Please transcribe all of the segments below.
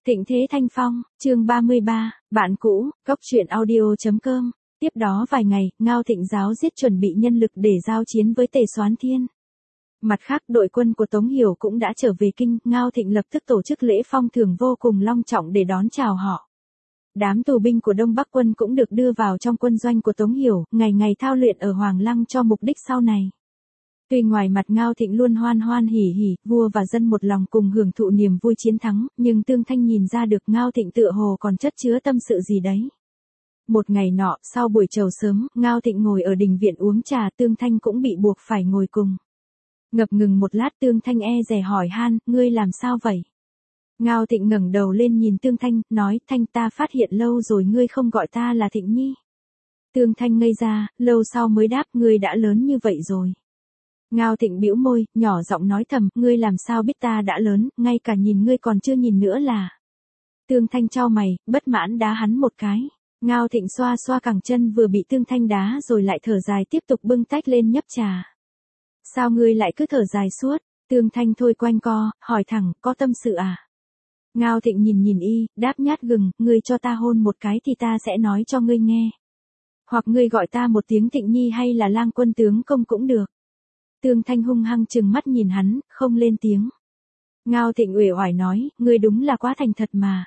Thịnh Thế Thanh Phong, chương 33, bạn cũ, góc truyện audio.com. Tiếp đó vài ngày, Ngao Thịnh giáo giết chuẩn bị nhân lực để giao chiến với Tề Soán Thiên. Mặt khác, đội quân của Tống Hiểu cũng đã trở về kinh, Ngao Thịnh lập tức tổ chức lễ phong thưởng vô cùng long trọng để đón chào họ. Đám tù binh của Đông Bắc quân cũng được đưa vào trong quân doanh của Tống Hiểu, ngày ngày thao luyện ở Hoàng Lăng cho mục đích sau này. Tuy ngoài mặt Ngao Thịnh luôn hoan hoan hỉ hỉ, vua và dân một lòng cùng hưởng thụ niềm vui chiến thắng, nhưng Tương Thanh nhìn ra được Ngao Thịnh tựa hồ còn chất chứa tâm sự gì đấy. Một ngày nọ, sau buổi chầu sớm, Ngao Thịnh ngồi ở đình viện uống trà, Tương Thanh cũng bị buộc phải ngồi cùng. Ngập ngừng một lát, Tương Thanh e dè hỏi han, ngươi làm sao vậy? Ngao Thịnh ngẩng đầu lên nhìn Tương Thanh, nói, Thanh, ta phát hiện lâu rồi ngươi không gọi ta là Thịnh Nhi. Tương Thanh ngây ra, lâu sau mới đáp, ngươi đã lớn như vậy rồi. Ngao Thịnh bĩu môi, nhỏ giọng nói thầm, ngươi làm sao biết ta đã lớn, ngay cả nhìn ngươi còn chưa nhìn nữa là. Tương Thanh chau mày, bất mãn đá hắn một cái. Ngao Thịnh xoa xoa cẳng chân vừa bị Tương Thanh đá rồi lại thở dài tiếp tục bưng tách lên nhấp trà. Sao ngươi lại cứ thở dài suốt? Tương Thanh thôi quanh co, hỏi thẳng, có tâm sự à? Ngao Thịnh nhìn nhìn y, đáp nhát gừng, ngươi cho ta hôn một cái thì ta sẽ nói cho ngươi nghe. Hoặc ngươi gọi ta một tiếng Thịnh Nhi hay là Lang Quân tướng công cũng được. Tương Thanh hung hăng trừng mắt nhìn hắn, không lên tiếng. Ngao Thịnh uể oải nói, ngươi đúng là quá thành thật mà.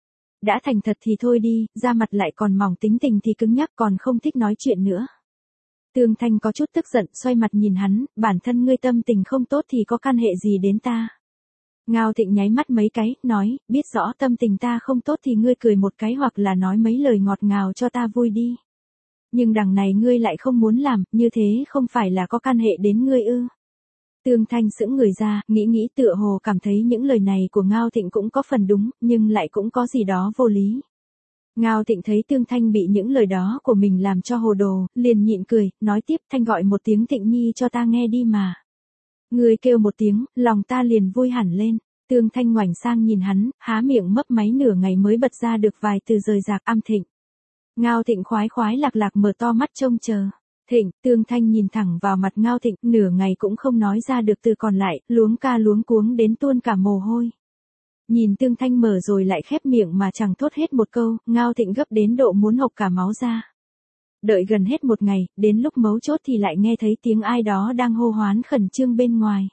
Đã thành thật thì thôi đi, da mặt lại còn mỏng tính tình thì cứng nhắc còn không thích nói chuyện nữa. Tương Thanh có chút tức giận, xoay mặt nhìn hắn, bản thân ngươi tâm tình không tốt thì có can hệ gì đến ta. Ngao Thịnh nháy mắt mấy cái, nói, biết rõ tâm tình ta không tốt thì ngươi cười một cái hoặc là nói mấy lời ngọt ngào cho ta vui đi. Nhưng đằng này ngươi lại không muốn làm, như thế không phải là có can hệ đến ngươi ư? Tương Thanh sững người ra, nghĩ tựa hồ cảm thấy những lời này của Ngao Thịnh cũng có phần đúng, nhưng lại cũng có gì đó vô lý. Ngao Thịnh thấy Tương Thanh bị những lời đó của mình làm cho hồ đồ, liền nhịn cười, nói tiếp, Thanh gọi một tiếng Thịnh Nhi cho ta nghe đi mà. Ngươi kêu một tiếng, lòng ta liền vui hẳn lên. Tương Thanh ngoảnh sang nhìn hắn, há miệng mấp máy nửa ngày mới bật ra được vài từ rời rạc, âm Thịnh. Ngao Thịnh khoái lạc mở to mắt trông chờ. Thịnh, Tương Thanh nhìn thẳng vào mặt Ngao Thịnh, nửa ngày cũng không nói ra được từ còn lại, luống ca luống cuống đến tuôn cả mồ hôi. Nhìn Tương Thanh mở rồi lại khép miệng mà chẳng thốt hết một câu, Ngao Thịnh gấp đến độ muốn hộc cả máu ra. Đợi gần hết một ngày, đến lúc mấu chốt thì lại nghe thấy tiếng ai đó đang hô hoán khẩn trương bên ngoài.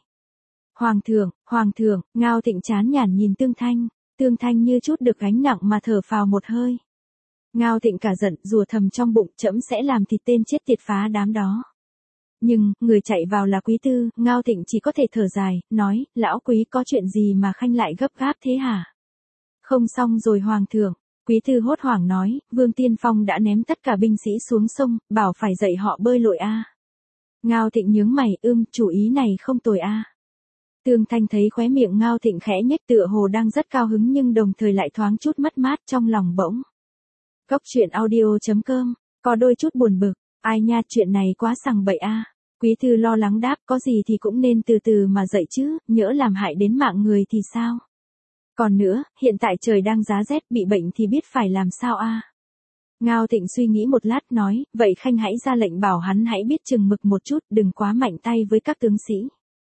Hoàng thượng, Ngao Thịnh chán nhản nhìn Tương Thanh như chút được gánh nặng mà thở phào một hơi. Ngao Thịnh cả giận, rủa thầm trong bụng, trẫm sẽ làm thịt tên chết tiệt phá đám đó. Nhưng, người chạy vào là Quý Tư, Ngao Thịnh chỉ có thể thở dài, nói, lão Quý có chuyện gì mà khanh lại gấp gáp thế hả? Không xong rồi Hoàng thượng. Quý Tư hốt hoảng nói, Vương Tiên Phong đã ném tất cả binh sĩ xuống sông, bảo phải dạy họ bơi lội a. Ngao Thịnh nhướng mày, chủ ý này không tồi a. Tương Thanh thấy khóe miệng Ngao Thịnh khẽ nhếch tựa hồ đang rất cao hứng nhưng đồng thời lại thoáng chút mất mát trong lòng bỗng. Góc truyện audio.com, có đôi chút buồn bực, ai nha chuyện này quá sằng bậy a. Quý Tư lo lắng đáp, có gì thì cũng nên từ từ mà dạy chứ, nhỡ làm hại đến mạng người thì sao? Còn nữa, hiện tại trời đang giá rét, bị bệnh thì biết phải làm sao a. Ngao Thịnh suy nghĩ một lát nói, vậy khanh hãy ra lệnh bảo hắn hãy biết chừng mực một chút, đừng quá mạnh tay với các tướng sĩ.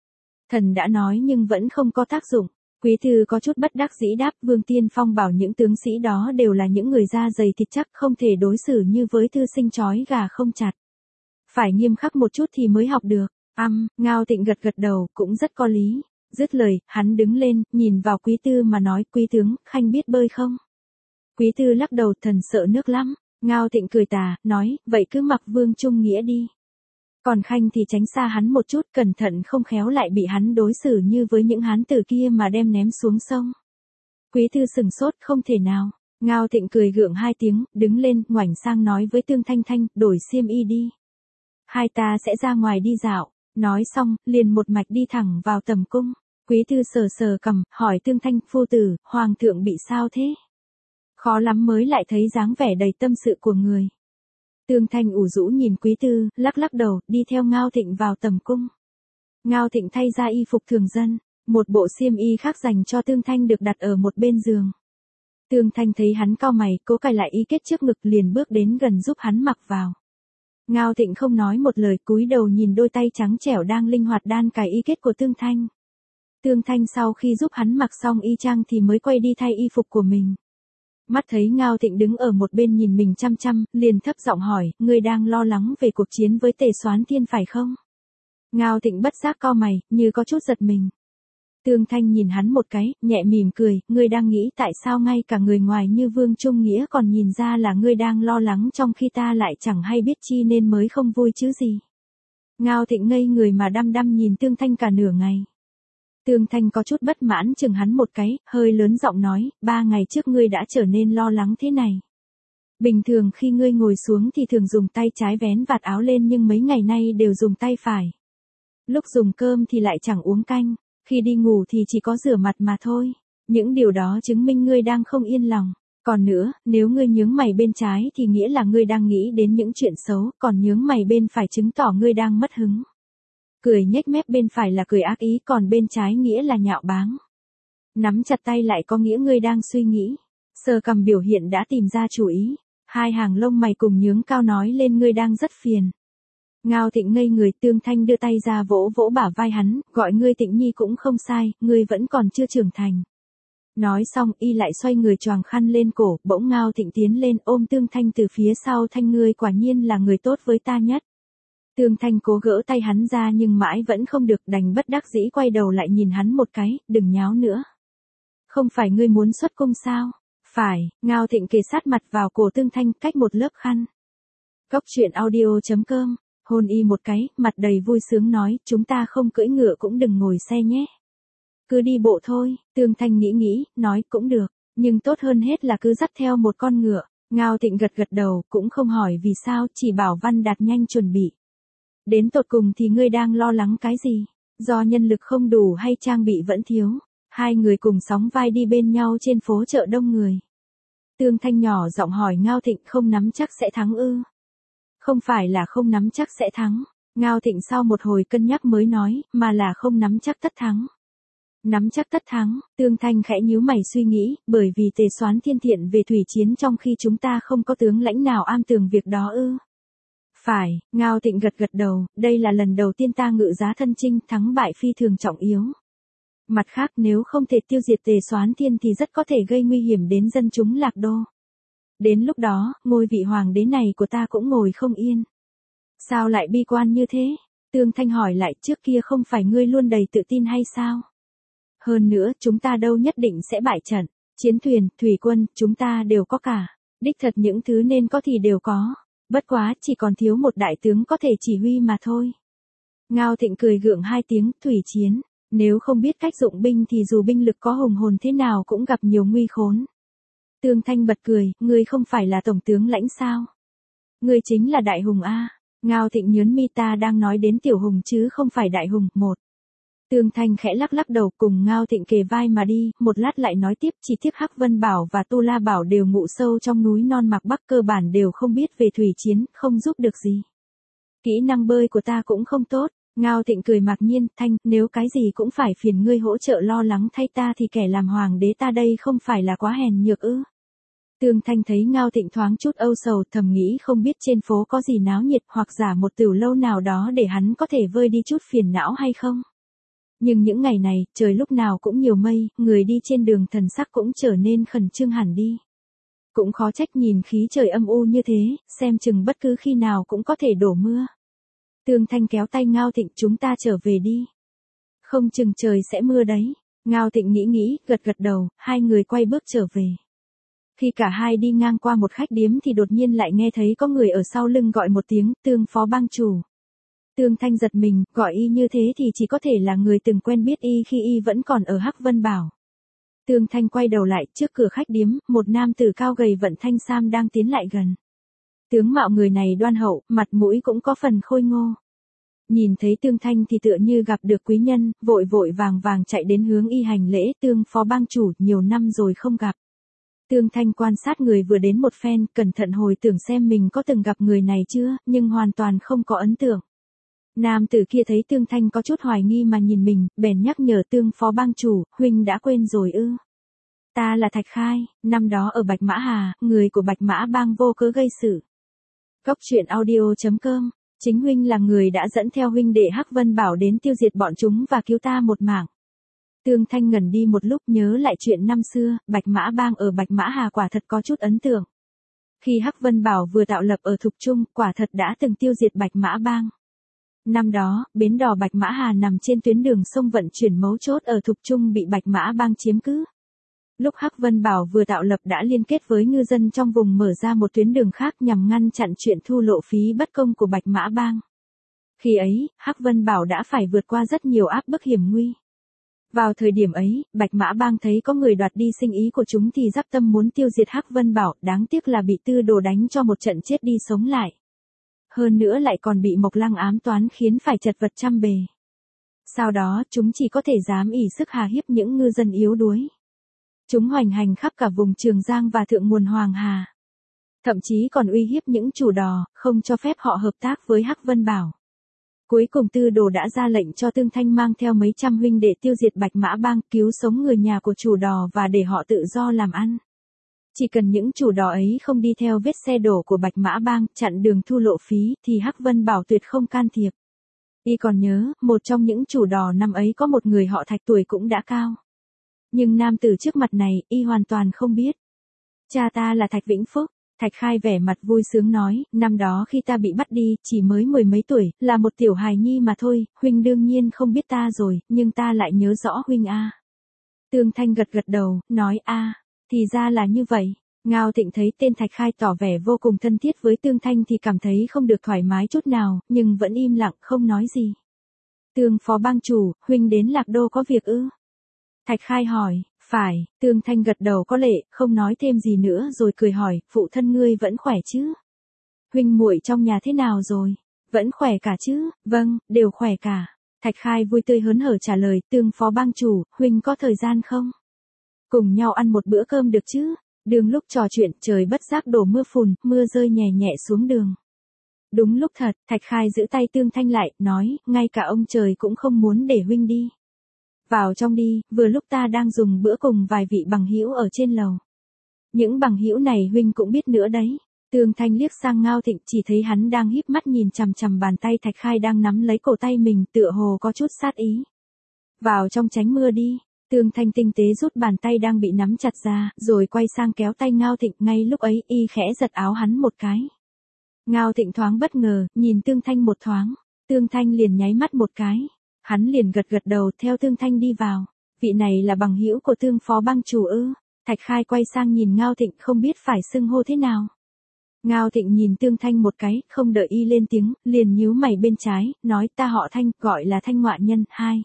Thần đã nói nhưng vẫn không có tác dụng. Quý Tư có chút bất đắc dĩ đáp, Vương Tiên Phong bảo những tướng sĩ đó đều là những người da dày thịt chắc, không thể đối xử như với thư sinh chói gà không chặt. Phải nghiêm khắc một chút thì mới học được. Ngao Thịnh gật đầu, cũng rất có lý. Dứt lời, hắn đứng lên, nhìn vào Quý Tư mà nói, Quý tướng, khanh biết bơi không? Quý Tư lắc đầu, thần sợ nước lắm. Ngao Thịnh cười tà, nói, vậy cứ mặc Vương Trung Nghĩa đi. Còn khanh thì tránh xa hắn một chút, cẩn thận không khéo lại bị hắn đối xử như với những hán tử kia mà đem ném xuống sông. Quý Tư sừng sốt, không thể nào. Ngao Thịnh cười gượng hai tiếng, đứng lên, ngoảnh sang nói với Tương Thanh, đổi xiêm y đi. Hai ta sẽ ra ngoài đi dạo. Nói xong, liền một mạch đi thẳng vào tầm cung. Quý Tư sờ cằm, hỏi Tương Thanh, phu tử, Hoàng thượng bị sao thế? Khó lắm mới lại thấy dáng vẻ đầy tâm sự của người. Tương Thanh ủ rũ nhìn Quý Tư, lắc đầu, đi theo Ngao Thịnh vào tầm cung. Ngao Thịnh thay ra y phục thường dân, một bộ xiêm y khác dành cho Tương Thanh được đặt ở một bên giường. Tương Thanh thấy hắn cau mày, cố cài lại y kết trước ngực liền bước đến gần giúp hắn mặc vào. Ngao Thịnh không nói một lời, cúi đầu nhìn đôi tay trắng trẻo đang linh hoạt đan cài y kết của Tương Thanh. Tương Thanh sau khi giúp hắn mặc xong y chang thì mới quay đi thay y phục của mình. Mắt thấy Ngao Thịnh đứng ở một bên nhìn mình chăm chăm, liền thấp giọng hỏi, ngươi đang lo lắng về cuộc chiến với Tề Soán Thiên phải không? Ngao Thịnh bất giác cau mày, như có chút giật mình. Tương Thanh nhìn hắn một cái, nhẹ mỉm cười, ngươi đang nghĩ tại sao ngay cả người ngoài như Vương Trung Nghĩa còn nhìn ra là ngươi đang lo lắng trong khi ta lại chẳng hay biết chi nên mới không vui chứ gì. Ngao Thịnh ngây người mà đăm đăm nhìn Tương Thanh cả nửa ngày. Tương Thanh có chút bất mãn chừng hắn một cái, hơi lớn giọng nói, 3 ngày trước ngươi đã trở nên lo lắng thế này. Bình thường khi ngươi ngồi xuống thì thường dùng tay trái vén vạt áo lên nhưng mấy ngày nay đều dùng tay phải. Lúc dùng cơm thì lại chẳng uống canh, khi đi ngủ thì chỉ có rửa mặt mà thôi. Những điều đó chứng minh ngươi đang không yên lòng. Còn nữa, nếu ngươi nhướng mày bên trái thì nghĩa là ngươi đang nghĩ đến những chuyện xấu, còn nhướng mày bên phải chứng tỏ ngươi đang mất hứng. Cười nhếch mép bên phải là cười ác ý, còn bên trái nghĩa là nhạo báng. Nắm chặt tay lại có nghĩa ngươi đang suy nghĩ. Sờ cằm biểu hiện đã tìm ra chủ ý. Hai hàng lông mày cùng nhướng cao nói lên ngươi đang rất phiền. Ngao Thịnh ngây người, Tương Thanh đưa tay ra vỗ vỗ bả vai hắn, gọi ngươi Thịnh Nhi cũng không sai, ngươi vẫn còn chưa trưởng thành. Nói xong y lại xoay người choàng khăn lên cổ, bỗng Ngao Thịnh tiến lên ôm Tương Thanh từ phía sau, Thanh ngươi quả nhiên là người tốt với ta nhất. Tương Thanh cố gỡ tay hắn ra nhưng mãi vẫn không được, đành bất đắc dĩ quay đầu lại nhìn hắn một cái, đừng nháo nữa. Không phải ngươi muốn xuất cung sao? Phải, Ngao Thịnh kề sát mặt vào cổ Tương Thanh cách một lớp khăn. Cốc truyện audio.com, hôn y một cái, mặt đầy vui sướng nói, chúng ta không cưỡi ngựa cũng đừng ngồi xe nhé. Cứ đi bộ thôi, Tương Thanh nghĩ, nói cũng được, nhưng tốt hơn hết là cứ dắt theo một con ngựa. Ngao Thịnh gật gật đầu, cũng không hỏi vì sao, chỉ bảo Văn Đạt nhanh chuẩn bị. Đến tột cùng thì ngươi đang lo lắng cái gì? Do nhân lực không đủ hay trang bị vẫn thiếu? Hai người cùng sóng vai đi bên nhau trên phố chợ đông người. Tương Thanh nhỏ giọng hỏi Ngao Thịnh, không nắm chắc sẽ thắng ư? Không phải là không nắm chắc sẽ thắng. Ngao Thịnh sau một hồi cân nhắc mới nói, mà là không nắm chắc tất thắng. Nắm chắc tất thắng, Tương Thanh khẽ nhíu mày suy nghĩ, bởi vì Tề Soán Thiên thiện về thủy chiến trong khi chúng ta không có tướng lãnh nào am tường việc đó ư? Phải, Ngao Thịnh gật gật đầu, đây là lần đầu tiên ta ngự giá thân chinh, thắng bại phi thường trọng yếu. Mặt khác nếu không thể tiêu diệt Tề Soán Thiên thì rất có thể gây nguy hiểm đến dân chúng Lạc Đô. Đến lúc đó, ngôi vị hoàng đế này của ta cũng ngồi không yên. Sao lại bi quan như thế? Tương Thanh hỏi lại, trước kia không phải ngươi luôn đầy tự tin hay sao? Hơn nữa, chúng ta đâu nhất định sẽ bại trận. Chiến thuyền, thủy quân, chúng ta đều có cả. Đích thật những thứ nên có thì đều có. Bất quá, chỉ còn thiếu một đại tướng có thể chỉ huy mà thôi. Ngao Thịnh cười gượng hai tiếng, thủy chiến. Nếu không biết cách dụng binh thì dù binh lực có hùng hồn thế nào cũng gặp nhiều nguy khốn. Tương Thanh bật cười, ngươi không phải là tổng tướng lãnh sao? Ngươi chính là đại hùng a. Ngao Thịnh nhớn mi, ta đang nói đến tiểu hùng chứ không phải đại hùng. Một. Tương Thanh khẽ lắc lắc đầu, cùng Ngao Thịnh kề vai mà đi, một lát lại nói tiếp, chỉ tiếc Hắc Vân Bảo và Tu La Bảo đều ngụ sâu trong núi non Mạc Bắc, cơ bản đều không biết về thủy chiến, không giúp được gì. Kỹ năng bơi của ta cũng không tốt. Ngao Thịnh cười mặc nhiên, Thanh, nếu cái gì cũng phải phiền ngươi hỗ trợ lo lắng thay ta thì kẻ làm hoàng đế ta đây không phải là quá hèn nhược ư? Tương Thanh thấy Ngao Thịnh thoáng chút âu sầu, thầm nghĩ không biết trên phố có gì náo nhiệt hoặc giả một tửu lâu nào đó để hắn có thể vơi đi chút phiền não hay không. Nhưng những ngày này, trời lúc nào cũng nhiều mây, người đi trên đường thần sắc cũng trở nên khẩn trương hẳn đi. Cũng khó trách nhìn khí trời âm u như thế, xem chừng bất cứ khi nào cũng có thể đổ mưa. Tương Thanh kéo tay Ngao Thịnh, chúng ta trở về đi. Không chừng trời sẽ mưa đấy. Ngao Thịnh nghĩ, gật gật đầu, hai người quay bước trở về. Khi cả hai đi ngang qua một khách điếm thì đột nhiên lại nghe thấy có người ở sau lưng gọi một tiếng, Tương phó bang chủ. Tương Thanh giật mình, gọi y như thế thì chỉ có thể là người từng quen biết y khi y vẫn còn ở Hắc Vân Bảo. Tương Thanh quay đầu lại, trước cửa khách điếm, một nam tử cao gầy vận thanh sam đang tiến lại gần. Tướng mạo người này đoan hậu, mặt mũi cũng có phần khôi ngô. Nhìn thấy Tương Thanh thì tựa như gặp được quý nhân, vội vội vàng vàng chạy đến hướng y hành lễ, Tương phó bang chủ, nhiều năm rồi không gặp. Tương Thanh quan sát người vừa đến một phen, cẩn thận hồi tưởng xem mình có từng gặp người này chưa, nhưng hoàn toàn không có ấn tượng. Nam tử kia thấy Tương Thanh có chút hoài nghi mà nhìn mình, bèn nhắc nhở, Tương phó bang chủ, huynh đã quên rồi ư? Ta là Thạch Khai, năm đó ở Bạch Mã Hà, người của Bạch Mã bang vô cớ gây sự. Cốc truyện audio.com, chính huynh là người đã dẫn theo huynh đệ Hắc Vân Bảo đến tiêu diệt bọn chúng và cứu ta một mạng. Tương Thanh ngẩn đi một lúc nhớ lại chuyện năm xưa, Bạch Mã Bang ở Bạch Mã Hà quả thật có chút ấn tượng. Khi Hắc Vân Bảo vừa tạo lập ở Thục Trung, quả thật đã từng tiêu diệt Bạch Mã Bang. Năm đó, bến đò Bạch Mã Hà nằm trên tuyến đường sông vận chuyển mấu chốt ở Thục Trung bị Bạch Mã Bang chiếm cứ. Lúc Hắc Vân Bảo vừa tạo lập đã liên kết với ngư dân trong vùng mở ra một tuyến đường khác nhằm ngăn chặn chuyện thu lộ phí bất công của Bạch Mã Bang. Khi ấy, Hắc Vân Bảo đã phải vượt qua rất nhiều áp bức hiểm nguy. Vào thời điểm ấy, Bạch Mã Bang thấy có người đoạt đi sinh ý của chúng thì dắp tâm muốn tiêu diệt Hắc Vân Bảo, đáng tiếc là bị Tư Đồ đánh cho một trận chết đi sống lại. Hơn nữa lại còn bị Mộc Lăng ám toán khiến phải chật vật trăm bề. Sau đó, chúng chỉ có thể dám ỷ sức hà hiếp những ngư dân yếu đuối. Chúng hoành hành khắp cả vùng Trường Giang và thượng nguồn Hoàng Hà. Thậm chí còn uy hiếp những chủ đò, không cho phép họ hợp tác với Hắc Vân Bảo. Cuối cùng Tư Đồ đã ra lệnh cho Tương Thanh mang theo mấy trăm huynh để tiêu diệt Bạch Mã Bang, cứu sống người nhà của chủ đò và để họ tự do làm ăn. Chỉ cần những chủ đò ấy không đi theo vết xe đổ của Bạch Mã Bang, chặn đường thu lộ phí, thì Hắc Vân Bảo tuyệt không can thiệp. Y còn nhớ, một trong những chủ đò năm ấy có một người họ Thạch tuổi cũng đã cao. Nhưng nam tử trước mặt này, y hoàn toàn không biết. Cha ta là Thạch Vĩnh Phúc. Thạch Khai vẻ mặt vui sướng nói, năm đó khi ta bị bắt đi, chỉ mới 10 mấy tuổi, là một tiểu hài nhi mà thôi, huynh đương nhiên không biết ta rồi, nhưng ta lại nhớ rõ huynh a. Tương Thanh gật gật đầu, nói a, thì ra là như vậy. Ngao Thịnh thấy tên Thạch Khai tỏ vẻ vô cùng thân thiết với Tương Thanh thì cảm thấy không được thoải mái chút nào, nhưng vẫn im lặng không nói gì. Tương phó bang chủ, huynh đến Lạc Đô có việc ư? Thạch Khai hỏi, phải, Tương Thanh gật đầu có lệ, không nói thêm gì nữa rồi cười hỏi, phụ thân ngươi vẫn khỏe chứ? Huynh muội trong nhà thế nào rồi? Vẫn khỏe cả chứ? Vâng, đều khỏe cả. Thạch Khai vui tươi hớn hở trả lời, Tương phó bang chủ, huynh có thời gian không? Cùng nhau ăn một bữa cơm được chứ? Đường lúc trò chuyện, trời bất giác đổ mưa phùn, mưa rơi nhẹ nhẹ xuống đường. Đúng lúc thật, Thạch Khai giữ tay Tương Thanh lại, nói, ngay cả ông trời cũng không muốn để huynh đi. Vào trong đi, vừa lúc ta đang dùng bữa cùng vài vị bằng hữu ở trên lầu. Những bằng hữu này huynh cũng biết nữa đấy. Tương Thanh liếc sang Ngao Thịnh, chỉ thấy hắn đang híp mắt nhìn chằm chằm bàn tay Thạch Khai đang nắm lấy cổ tay mình, tựa hồ có chút sát ý. Vào trong tránh mưa đi. Tương Thanh tinh tế rút bàn tay đang bị nắm chặt ra, rồi quay sang kéo tay Ngao Thịnh, ngay lúc ấy y khẽ giật áo hắn một cái. Ngao Thịnh thoáng bất ngờ, nhìn Tương Thanh một thoáng. Tương Thanh liền nháy mắt một cái. Hắn liền gật gật đầu theo Tương Thanh đi vào. Vị này là bằng hữu của Tương phó bang chủ ư? Thạch Khai quay sang nhìn Ngao Thịnh không biết phải xưng hô thế nào. Ngao Thịnh nhìn Tương Thanh một cái, không đợi y lên tiếng, liền nhíu mày bên trái, nói ta họ Thanh, gọi là Thanh ngoại nhân, hai.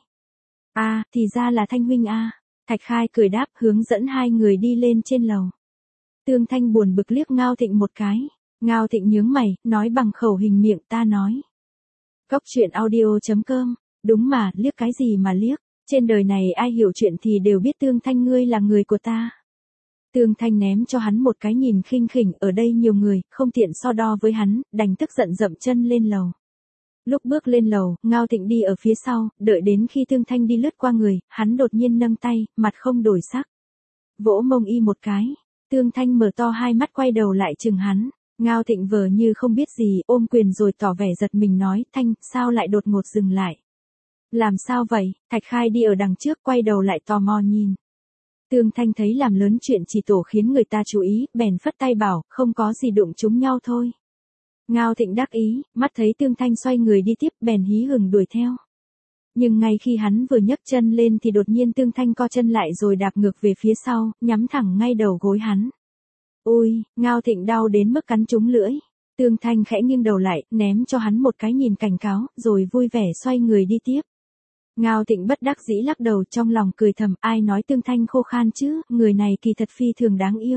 À, thì ra là Thanh huynh a. Thạch Khai cười đáp, hướng dẫn hai người đi lên trên lầu. Tương Thanh buồn bực liếc Ngao Thịnh một cái. Ngao Thịnh nhướng mày, nói bằng khẩu hình miệng ta nói. Cốc truyện audio.com. Đúng mà, liếc cái gì mà liếc, trên đời này ai hiểu chuyện thì đều biết Tương Thanh ngươi là người của ta. Tương Thanh ném cho hắn một cái nhìn khinh khỉnh, ở đây nhiều người, không tiện so đo với hắn, đành tức giận dậm chân lên lầu. Lúc bước lên lầu, Ngao Thịnh đi ở phía sau, đợi đến khi Tương Thanh đi lướt qua người, hắn đột nhiên nâng tay, mặt không đổi sắc. Vỗ mông y một cái, Tương Thanh mở to hai mắt quay đầu lại chừng hắn. Ngao Thịnh vờ như không biết gì, ôm quyền rồi tỏ vẻ giật mình nói, Thanh, sao lại đột ngột dừng lại? Làm sao vậy? Thạch Khai đi ở đằng trước quay đầu lại tò mò nhìn. Tương Thanh thấy làm lớn chuyện chỉ tổ khiến người ta chú ý, bèn phất tay bảo, không có gì đụng chúng nhau thôi. Ngao Thịnh đắc ý, mắt thấy Tương Thanh xoay người đi tiếp, bèn hí hửng đuổi theo. Nhưng ngay khi hắn vừa nhấc chân lên thì đột nhiên Tương Thanh co chân lại rồi đạp ngược về phía sau, nhắm thẳng ngay đầu gối hắn. Ôi, Ngao Thịnh đau đến mức cắn trúng lưỡi. Tương Thanh khẽ nghiêng đầu lại, ném cho hắn một cái nhìn cảnh cáo, rồi vui vẻ xoay người đi tiếp. Ngao Thịnh bất đắc dĩ lắc đầu, trong lòng cười thầm, ai nói Tương Thanh khô khan chứ, người này kỳ thật phi thường đáng yêu.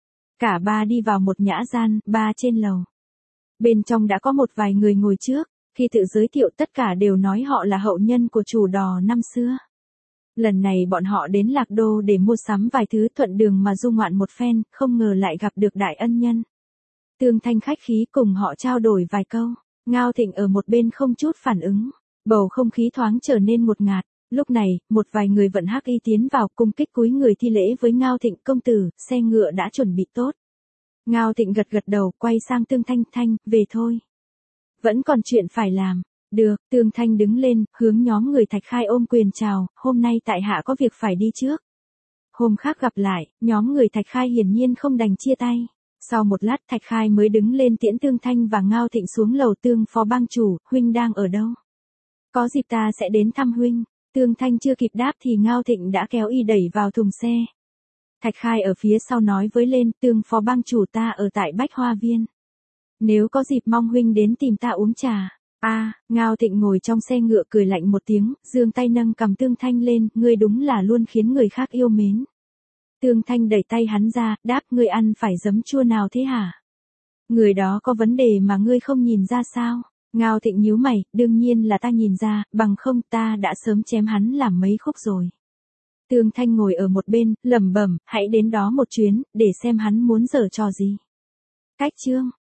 Cả ba đi vào một nhã gian, ba trên lầu. Bên trong đã có một vài người ngồi trước, khi tự giới thiệu tất cả đều nói họ là hậu nhân của chủ đò năm xưa. Lần này bọn họ đến Lạc Đô để mua sắm vài thứ, thuận đường mà du ngoạn một phen, không ngờ lại gặp được đại ân nhân. Tương Thanh khách khí cùng họ trao đổi vài câu, Ngao Thịnh ở một bên không chút phản ứng. Bầu không khí thoáng trở nên ngột ngạt. Lúc này, một vài người vận hắc y tiến vào cung kích cúi người thi lễ với Ngao Thịnh, công tử, xe ngựa đã chuẩn bị tốt. Ngao Thịnh gật gật đầu, quay sang Tương Thanh, Thanh, về thôi. Vẫn còn chuyện phải làm. Được, Tương Thanh đứng lên, hướng nhóm người Thạch Khai ôm quyền chào, hôm nay tại hạ có việc phải đi trước. Hôm khác gặp lại, nhóm người Thạch Khai hiển nhiên không đành chia tay. Sau một lát Thạch Khai mới đứng lên tiễn Tương Thanh và Ngao Thịnh xuống lầu. Tương phó bang chủ, huynh đang ở đâu? Có dịp ta sẽ đến thăm huynh. Tương Thanh chưa kịp đáp thì Ngao Thịnh đã kéo y đẩy vào thùng xe. Thạch Khai ở phía sau nói với lên, Tương phó bang chủ ta ở tại Bách Hoa Viên. Nếu có dịp mong huynh đến tìm ta uống trà. Ngao Thịnh ngồi trong xe ngựa cười lạnh một tiếng, giương tay nâng cầm Tương Thanh lên, ngươi đúng là luôn khiến người khác yêu mến. Tương Thanh đẩy tay hắn ra, đáp, ngươi ăn phải giấm chua nào thế hả? Người đó có vấn đề mà ngươi không nhìn ra sao? Ngao Thịnh nhíu mày, đương nhiên là ta nhìn ra, bằng không ta đã sớm chém hắn làm mấy khúc rồi. Tương Thanh ngồi ở một bên, lẩm bẩm, hãy đến đó một chuyến, để xem hắn muốn giở trò gì. Cách chương